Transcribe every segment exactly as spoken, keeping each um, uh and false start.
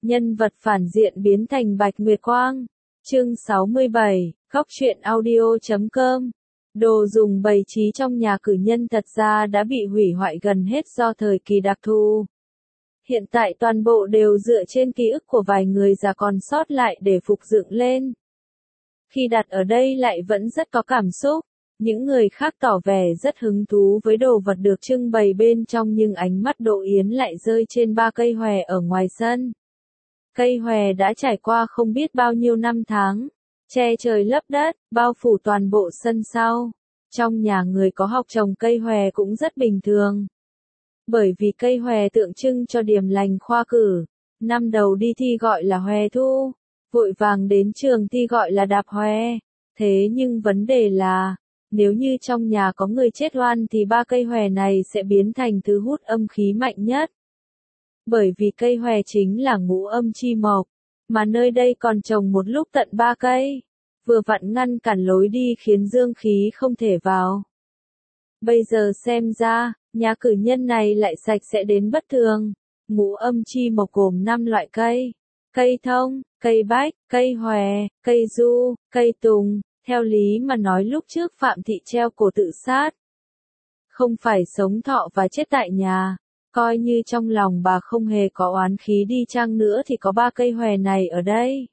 Nhân vật phản diện biến thành Bạch Nguyệt Quang. Chương sáu mươi bảy, Góc truyện audio chấm com. Đồ dùng bày trí trong nhà cử nhân thật ra đã bị hủy hoại gần hết do thời kỳ đặc thù. Hiện tại toàn bộ đều dựa trên ký ức của vài người già còn sót lại để phục dựng lên. Khi đặt ở đây lại vẫn rất có cảm xúc. Những người khác tỏ vẻ rất hứng thú với đồ vật được trưng bày bên trong nhưng ánh mắt Đỗ Yến lại rơi trên ba cây hòe ở ngoài sân. Cây hòe đã trải qua không biết bao nhiêu năm tháng, che trời lấp đất, bao phủ toàn bộ sân sau. Trong nhà người có học trồng cây hòe cũng rất bình thường. Bởi vì cây hòe tượng trưng cho điềm lành khoa cử, năm đầu đi thi gọi là hòe thu, vội vàng đến trường thi gọi là đạp hòe. Thế nhưng vấn đề là, nếu như trong nhà có người chết oan thì ba cây hòe này sẽ biến thành thứ hút âm khí mạnh nhất. Bởi vì cây hòe chính là ngũ âm chi mộc, mà nơi đây còn trồng một lúc tận ba cây, vừa vặn ngăn cản lối đi khiến dương khí không thể vào. Bây giờ xem ra, nhà cử nhân này lại sạch sẽ đến bất thường. Ngũ âm chi mộc gồm năm loại cây: cây thông, cây bách, cây hòe, cây du, cây tùng. Theo lý mà nói lúc trước Phạm Thị treo cổ tự sát, không phải sống thọ và chết tại nhà. Coi như trong lòng bà không hề có oán khí đi chăng nữa thì có ba cây hòe này ở đây,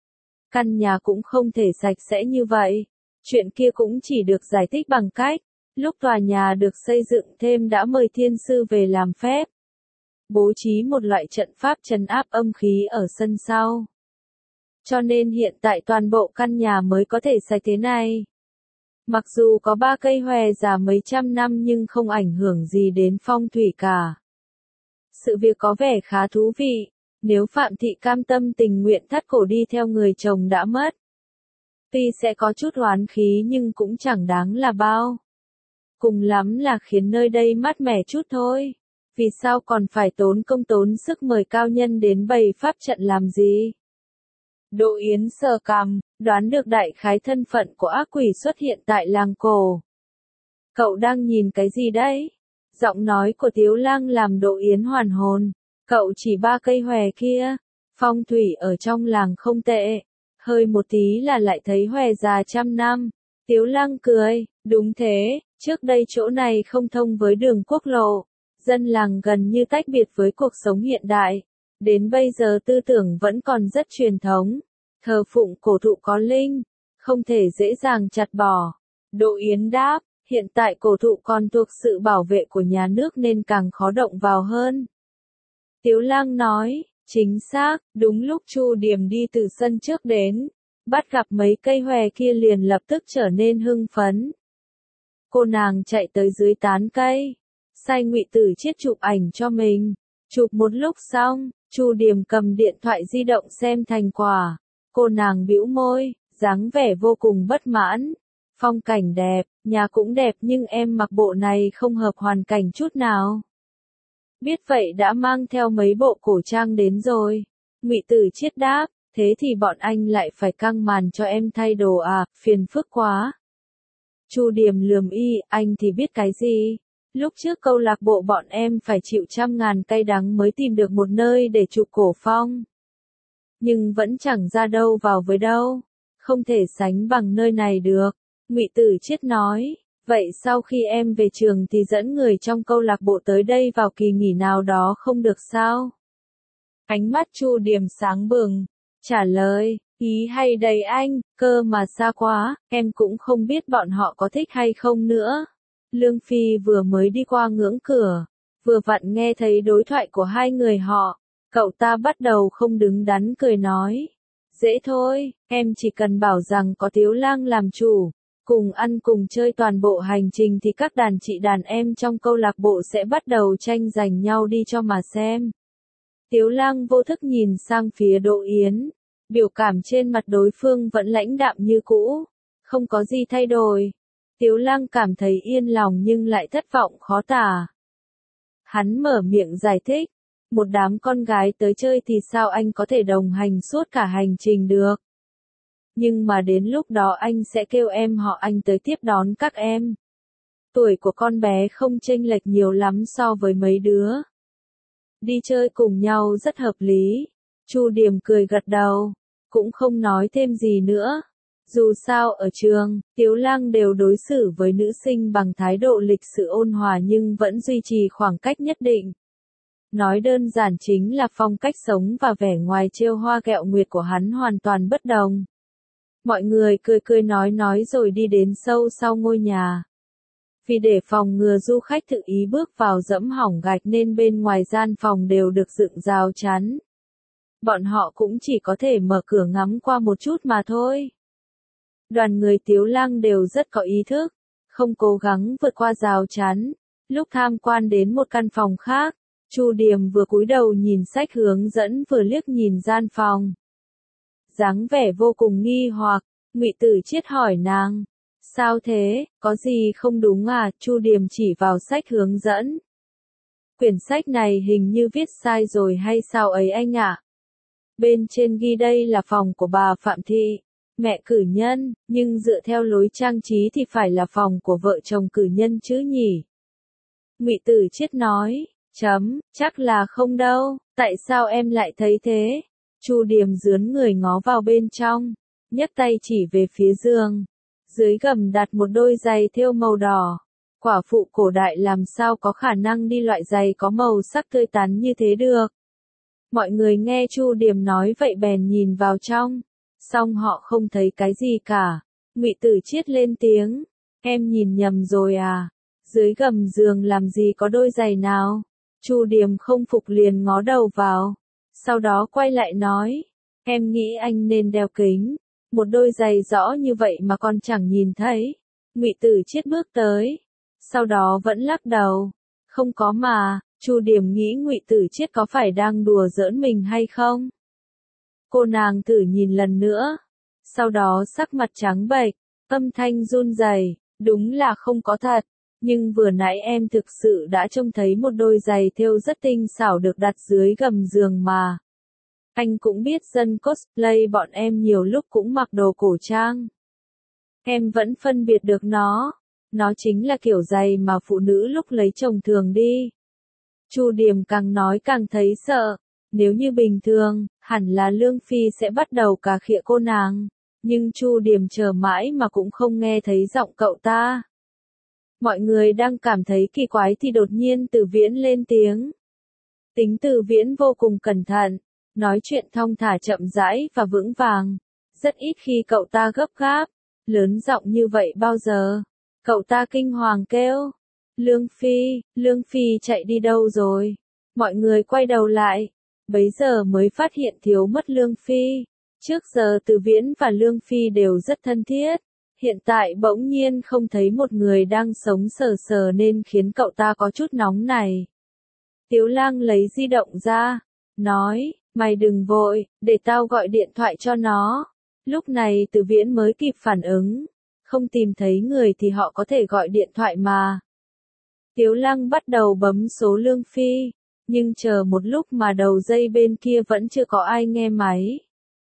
căn nhà cũng không thể sạch sẽ như vậy. Chuyện kia cũng chỉ được giải thích bằng cách, lúc tòa nhà được xây dựng thêm đã mời thiên sư về làm phép, bố trí một loại trận pháp trấn áp âm khí ở sân sau. Cho nên hiện tại toàn bộ căn nhà mới có thể sạch thế này. Mặc dù có ba cây hòe già mấy trăm năm nhưng không ảnh hưởng gì đến phong thủy cả. Sự việc có vẻ khá thú vị, nếu Phạm Thị cam tâm tình nguyện thắt cổ đi theo người chồng đã mất. Tuy sẽ có chút oán khí nhưng cũng chẳng đáng là bao. Cùng lắm là khiến nơi đây mát mẻ chút thôi. Vì sao còn phải tốn công tốn sức mời cao nhân đến bày pháp trận làm gì? Đỗ Yến sờ cằm, đoán được đại khái thân phận của ác quỷ xuất hiện tại làng cổ. Cậu đang nhìn cái gì đấy? Giọng nói của Tiếu Lang làm Đỗ Yến hoàn hồn. Cậu chỉ ba cây hòe kia. Phong thủy ở trong làng không tệ. Hơi một tí là lại thấy hòe già trăm năm. Tiếu Lang cười, đúng thế, trước đây chỗ này không thông với đường quốc lộ. Dân làng gần như tách biệt với cuộc sống hiện đại. Đến bây giờ tư tưởng vẫn còn rất truyền thống. Thờ phụng cổ thụ có linh, không thể dễ dàng chặt bỏ. Đỗ Yến đáp, hiện tại cổ thụ còn thuộc sự bảo vệ của nhà nước nên càng khó động vào hơn. Tiếu Lang nói, chính xác, đúng lúc Chu Điểm đi từ sân trước đến, bắt gặp mấy cây hòe kia liền lập tức trở nên hưng phấn. Cô nàng chạy tới dưới tán cây, sai Ngụy Tử Chiết chụp ảnh cho mình. Chụp một lúc xong, Chu Điểm cầm điện thoại di động xem thành quả. Cô nàng bĩu môi, dáng vẻ vô cùng bất mãn. Phong cảnh đẹp, nhà cũng đẹp nhưng em mặc bộ này không hợp hoàn cảnh chút nào. Biết vậy đã mang theo mấy bộ cổ trang đến rồi. Ngụy Tử Chiết đáp, thế thì bọn anh lại phải căng màn cho em thay đồ à, phiền phức quá. Chu Điểm lườm y, anh thì biết cái gì. Lúc trước câu lạc bộ bọn em phải chịu trăm ngàn cay đắng mới tìm được một nơi để chụp cổ phong. Nhưng vẫn chẳng ra đâu vào với đâu. Không thể sánh bằng nơi này được. Ngụy Tử Chiết nói, vậy sau khi em về trường thì dẫn người trong câu lạc bộ tới đây vào kỳ nghỉ nào đó không được sao? Ánh mắt Chu Điểm sáng bừng, trả lời, ý hay đầy anh, cơ mà xa quá, em cũng không biết bọn họ có thích hay không nữa. Lương Phi vừa mới đi qua ngưỡng cửa, vừa vặn nghe thấy đối thoại của hai người họ, cậu ta bắt đầu không đứng đắn cười nói, dễ thôi, em chỉ cần bảo rằng có Tiếu Lang làm chủ, cùng ăn cùng chơi toàn bộ hành trình thì các đàn chị đàn em trong câu lạc bộ sẽ bắt đầu tranh giành nhau đi cho mà xem. Tiếu Lang vô thức nhìn sang phía Đỗ Yến, biểu cảm trên mặt đối phương vẫn lãnh đạm như cũ, không có gì thay đổi. Tiếu Lang cảm thấy yên lòng nhưng lại thất vọng khó tả. Hắn mở miệng giải thích, một đám con gái tới chơi thì sao anh có thể đồng hành suốt cả hành trình được. Nhưng mà đến lúc đó anh sẽ kêu em họ anh tới tiếp đón các em. Tuổi của con bé không chênh lệch nhiều lắm so với mấy đứa. Đi chơi cùng nhau rất hợp lý. Chu Điểm cười gật đầu, cũng không nói thêm gì nữa. Dù sao ở trường, Tiếu Lăng đều đối xử với nữ sinh bằng thái độ lịch sự ôn hòa nhưng vẫn duy trì khoảng cách nhất định. Nói đơn giản chính là phong cách sống và vẻ ngoài trêu hoa ghẹo nguyệt của hắn hoàn toàn bất đồng. Mọi người cười cười nói nói rồi đi đến sâu sau ngôi nhà. Vì để phòng ngừa du khách tự ý bước vào dẫm hỏng gạch nên bên ngoài gian phòng đều được dựng rào chắn. Bọn họ cũng chỉ có thể mở cửa ngắm qua một chút mà thôi. Đoàn người Tiếu Lăng đều rất có ý thức, không cố gắng vượt qua rào chắn. Lúc tham quan đến một căn phòng khác, Chu Điểm vừa cúi đầu nhìn sách hướng dẫn vừa liếc nhìn gian phòng. Dáng vẻ vô cùng nghi hoặc, Ngụy Tử Chiết hỏi nàng, sao thế, có gì không đúng à? Chu Điểm chỉ vào sách hướng dẫn. Quyển sách này hình như viết sai rồi hay sao ấy anh ạ? Bên trên ghi đây là phòng của bà Phạm Thị, mẹ cử nhân, nhưng dựa theo lối trang trí thì phải là phòng của vợ chồng cử nhân chứ nhỉ? Ngụy Tử Chiết nói, chấm, chắc là không đâu, tại sao em lại thấy thế? Chu Điểm dướn người ngó vào bên trong, nhấc tay chỉ về phía giường. Dưới gầm đặt một đôi giày thêu màu đỏ. Quả phụ cổ đại làm sao có khả năng đi loại giày có màu sắc tươi tắn như thế được. Mọi người nghe Chu Điểm nói vậy bèn nhìn vào trong, song họ không thấy cái gì cả. Ngụy Tử Chiết lên tiếng, em nhìn nhầm rồi à, dưới gầm giường làm gì có đôi giày nào. Chu Điểm không phục liền ngó đầu vào, sau đó quay lại nói, em nghĩ anh nên đeo kính, một đôi giày rõ như vậy mà con chẳng nhìn thấy. Ngụy Tử Chiết bước tới, sau đó vẫn lắc đầu, không có mà. Chu Điểm nghĩ Ngụy Tử Chiết có phải đang đùa giỡn mình hay không? Cô nàng thử nhìn lần nữa, sau đó sắc mặt trắng bệch, âm thanh run rẩy, đúng là không có thật, nhưng vừa nãy em thực sự đã trông thấy một đôi giày thêu rất tinh xảo được đặt dưới gầm giường mà. Anh cũng biết dân cosplay bọn em nhiều lúc cũng mặc đồ cổ trang. Em vẫn phân biệt được nó, nó chính là kiểu giày mà phụ nữ lúc lấy chồng thường đi. Chu Điểm càng nói càng thấy sợ, nếu như bình thường, hẳn là Lương Phi sẽ bắt đầu cà khịa cô nàng, nhưng Chu Điểm chờ mãi mà cũng không nghe thấy giọng cậu ta. Mọi người đang cảm thấy kỳ quái thì đột nhiên Từ Viễn lên tiếng. Tính Từ Viễn vô cùng cẩn thận, nói chuyện thong thả chậm rãi và vững vàng, rất ít khi cậu ta gấp gáp, lớn giọng như vậy bao giờ. Cậu ta kinh hoàng kêu, Lương Phi, Lương Phi chạy đi đâu rồi? Mọi người quay đầu lại, bấy giờ mới phát hiện thiếu mất Lương Phi. Trước giờ Từ Viễn và Lương Phi đều rất thân thiết, hiện tại bỗng nhiên không thấy một người đang sống sờ sờ nên khiến cậu ta có chút nóng này. Tiếu Lang lấy di động ra, nói, mày đừng vội, để tao gọi điện thoại cho nó. Lúc này Từ Viễn mới kịp phản ứng, không tìm thấy người thì họ có thể gọi điện thoại mà. Tiếu Lăng bắt đầu bấm số Lương Phi, nhưng chờ một lúc mà đầu dây bên kia vẫn chưa có ai nghe máy.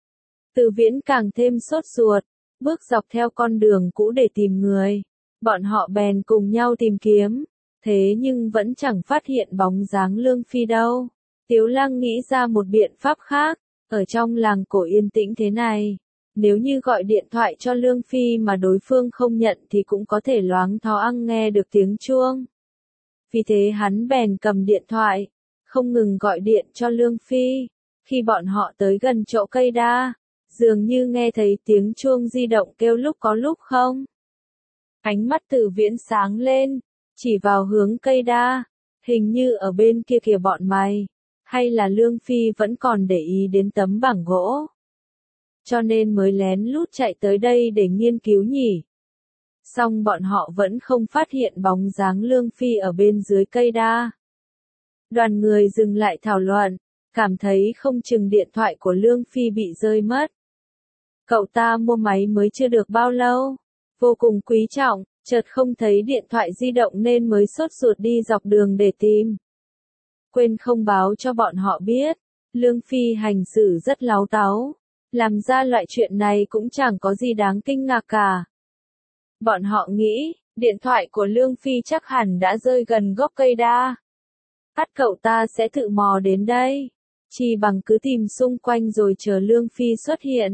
Từ Viễn càng thêm sốt ruột, bước dọc theo con đường cũ để tìm người. Bọn họ bèn cùng nhau tìm kiếm, thế nhưng vẫn chẳng phát hiện bóng dáng Lương Phi đâu. Tiếu Lăng nghĩ ra một biện pháp khác, ở trong làng cổ yên tĩnh thế này, nếu như gọi điện thoại cho Lương Phi mà đối phương không nhận thì cũng có thể loáng thoáng nghe được tiếng chuông. Vì thế hắn bèn cầm điện thoại, không ngừng gọi điện cho Lương Phi. Khi bọn họ tới gần chỗ cây đa, dường như nghe thấy tiếng chuông di động kêu lúc có lúc không. Ánh mắt Từ Viễn sáng lên, chỉ vào hướng cây đa, hình như ở bên kia kìa bọn mày, hay là Lương Phi vẫn còn để ý đến tấm bảng gỗ, cho nên mới lén lút chạy tới đây để nghiên cứu nhỉ. Song bọn họ vẫn không phát hiện bóng dáng Lương Phi ở bên dưới cây đa. Đoàn người dừng lại thảo luận, cảm thấy không chừng điện thoại của Lương Phi bị rơi mất. Cậu ta mua máy mới chưa được bao lâu, vô cùng quý trọng, chợt không thấy điện thoại di động nên mới sốt ruột đi dọc đường để tìm. Quên không báo cho bọn họ biết, Lương Phi hành xử rất láo táo, làm ra loại chuyện này cũng chẳng có gì đáng kinh ngạc cả. Bọn họ nghĩ, điện thoại của Lương Phi chắc hẳn đã rơi gần gốc cây đa. Ắt cậu ta sẽ tự mò đến đây. chi bằng cứ tìm xung quanh rồi chờ Lương Phi xuất hiện.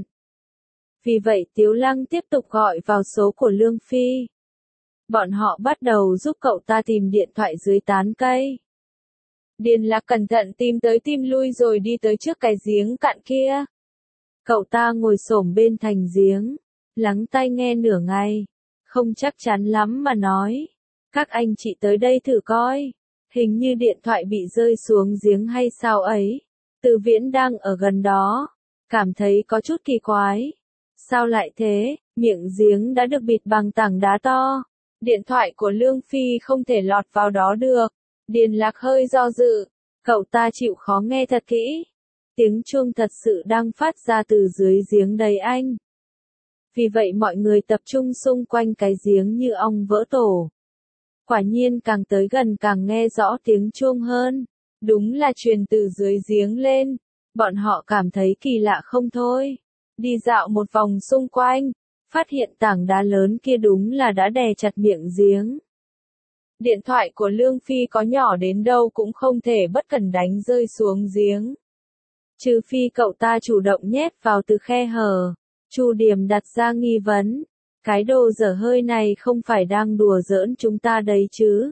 Vì vậy Tiếu Lăng tiếp tục gọi vào số của Lương Phi. Bọn họ bắt đầu giúp cậu ta tìm điện thoại dưới tán cây. Điền Lạc cẩn thận tìm tới tìm lui rồi đi tới trước cái giếng cạn kia. Cậu ta ngồi xổm bên thành giếng, lắng tai nghe nửa ngày, không chắc chắn lắm mà nói. Các anh chị tới đây thử coi, hình như điện thoại bị rơi xuống giếng hay sao ấy. Từ Viễn đang ở gần đó, cảm thấy có chút kỳ quái. Sao lại thế, miệng giếng đã được bịt bằng tảng đá to. Điện thoại của Lương Phi không thể lọt vào đó được. Điền Lạc hơi do dự, cậu ta chịu khó nghe thật kỹ. Tiếng chuông thật sự đang phát ra từ dưới giếng đấy anh. Vì vậy mọi người tập trung xung quanh cái giếng như ong vỡ tổ. Quả nhiên càng tới gần càng nghe rõ tiếng chuông hơn. Đúng là truyền từ dưới giếng lên. Bọn họ cảm thấy kỳ lạ không thôi. Đi dạo một vòng xung quanh, phát hiện tảng đá lớn kia đúng là đã đè chặt miệng giếng. Điện thoại của Lương Phi có nhỏ đến đâu cũng không thể bất cẩn đánh rơi xuống giếng. Trừ phi cậu ta chủ động nhét vào từ khe hở. Chu Điểm đặt ra nghi vấn. Cái đồ dở hơi này không phải đang đùa giỡn chúng ta đấy chứ.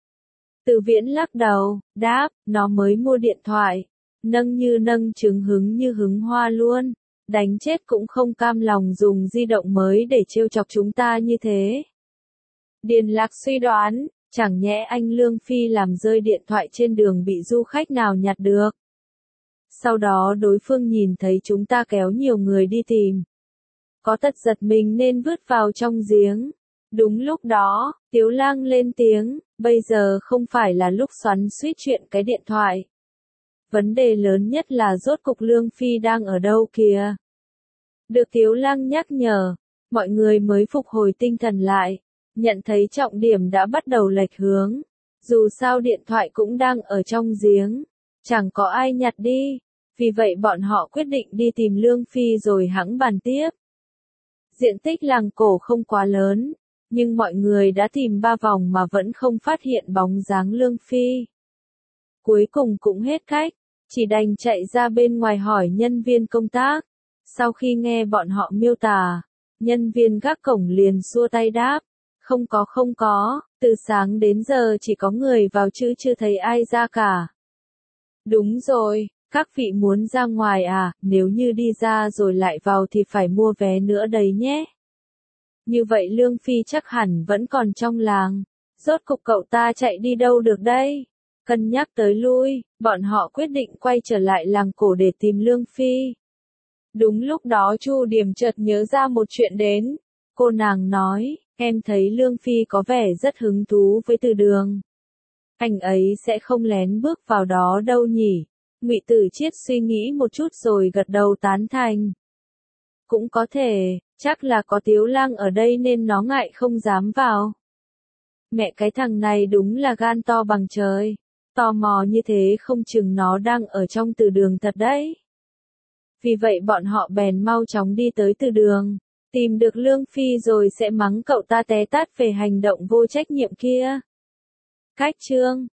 Từ Viễn lắc đầu, đáp, nó mới mua điện thoại. Nâng như nâng trứng hứng như hứng hoa luôn. Đánh chết cũng không cam lòng dùng di động mới để trêu chọc chúng ta như thế. Điền Lạc suy đoán, chẳng nhẽ anh Lương Phi làm rơi điện thoại trên đường bị du khách nào nhặt được. Sau đó đối phương nhìn thấy chúng ta kéo nhiều người đi tìm. Có tật giật mình nên vứt vào trong giếng. Đúng lúc đó, Tiếu Lang lên tiếng, bây giờ không phải là lúc xoắn xuýt chuyện cái điện thoại. Vấn đề lớn nhất là rốt cục Lương Phi đang ở đâu kìa. Được Tiếu Lang nhắc nhở, mọi người mới phục hồi tinh thần lại, nhận thấy trọng điểm đã bắt đầu lệch hướng. Dù sao điện thoại cũng đang ở trong giếng, chẳng có ai nhặt đi, vì vậy bọn họ quyết định đi tìm Lương Phi rồi hẵng bàn tiếp. Diện tích làng cổ không quá lớn, nhưng mọi người đã tìm ba vòng mà vẫn không phát hiện bóng dáng Lương Phi. Cuối cùng cũng hết cách, chỉ đành chạy ra bên ngoài hỏi nhân viên công tác. Sau khi nghe bọn họ miêu tả, nhân viên gác cổng liền xua tay đáp, không có không có, từ sáng đến giờ chỉ có người vào chứ chưa thấy ai ra cả. Đúng rồi, các vị muốn ra ngoài à, nếu như đi ra rồi lại vào thì phải mua vé nữa đấy nhé. Như vậy Lương Phi chắc hẳn vẫn còn trong làng, rốt cục cậu ta chạy đi đâu được đây? Cân nhắc tới lui, bọn họ quyết định quay trở lại làng cổ để tìm Lương Phi. Đúng lúc đó Chu Điểm chợt nhớ ra một chuyện đến. Cô nàng nói, em thấy Lương Phi có vẻ rất hứng thú với Từ Đường. Anh ấy sẽ không lén bước vào đó đâu nhỉ? Ngụy Tử Chiết suy nghĩ một chút rồi gật đầu tán thành. Cũng có thể, chắc là có Tiếu Lang ở đây nên nó ngại không dám vào. Mẹ cái thằng này đúng là gan to bằng trời. Tò mò như thế không chừng nó đang ở trong Từ Đường thật đấy. Vì vậy bọn họ bèn mau chóng đi tới Từ Đường, tìm được Lương Phi rồi sẽ mắng cậu ta té tát về hành động vô trách nhiệm kia. Cách chương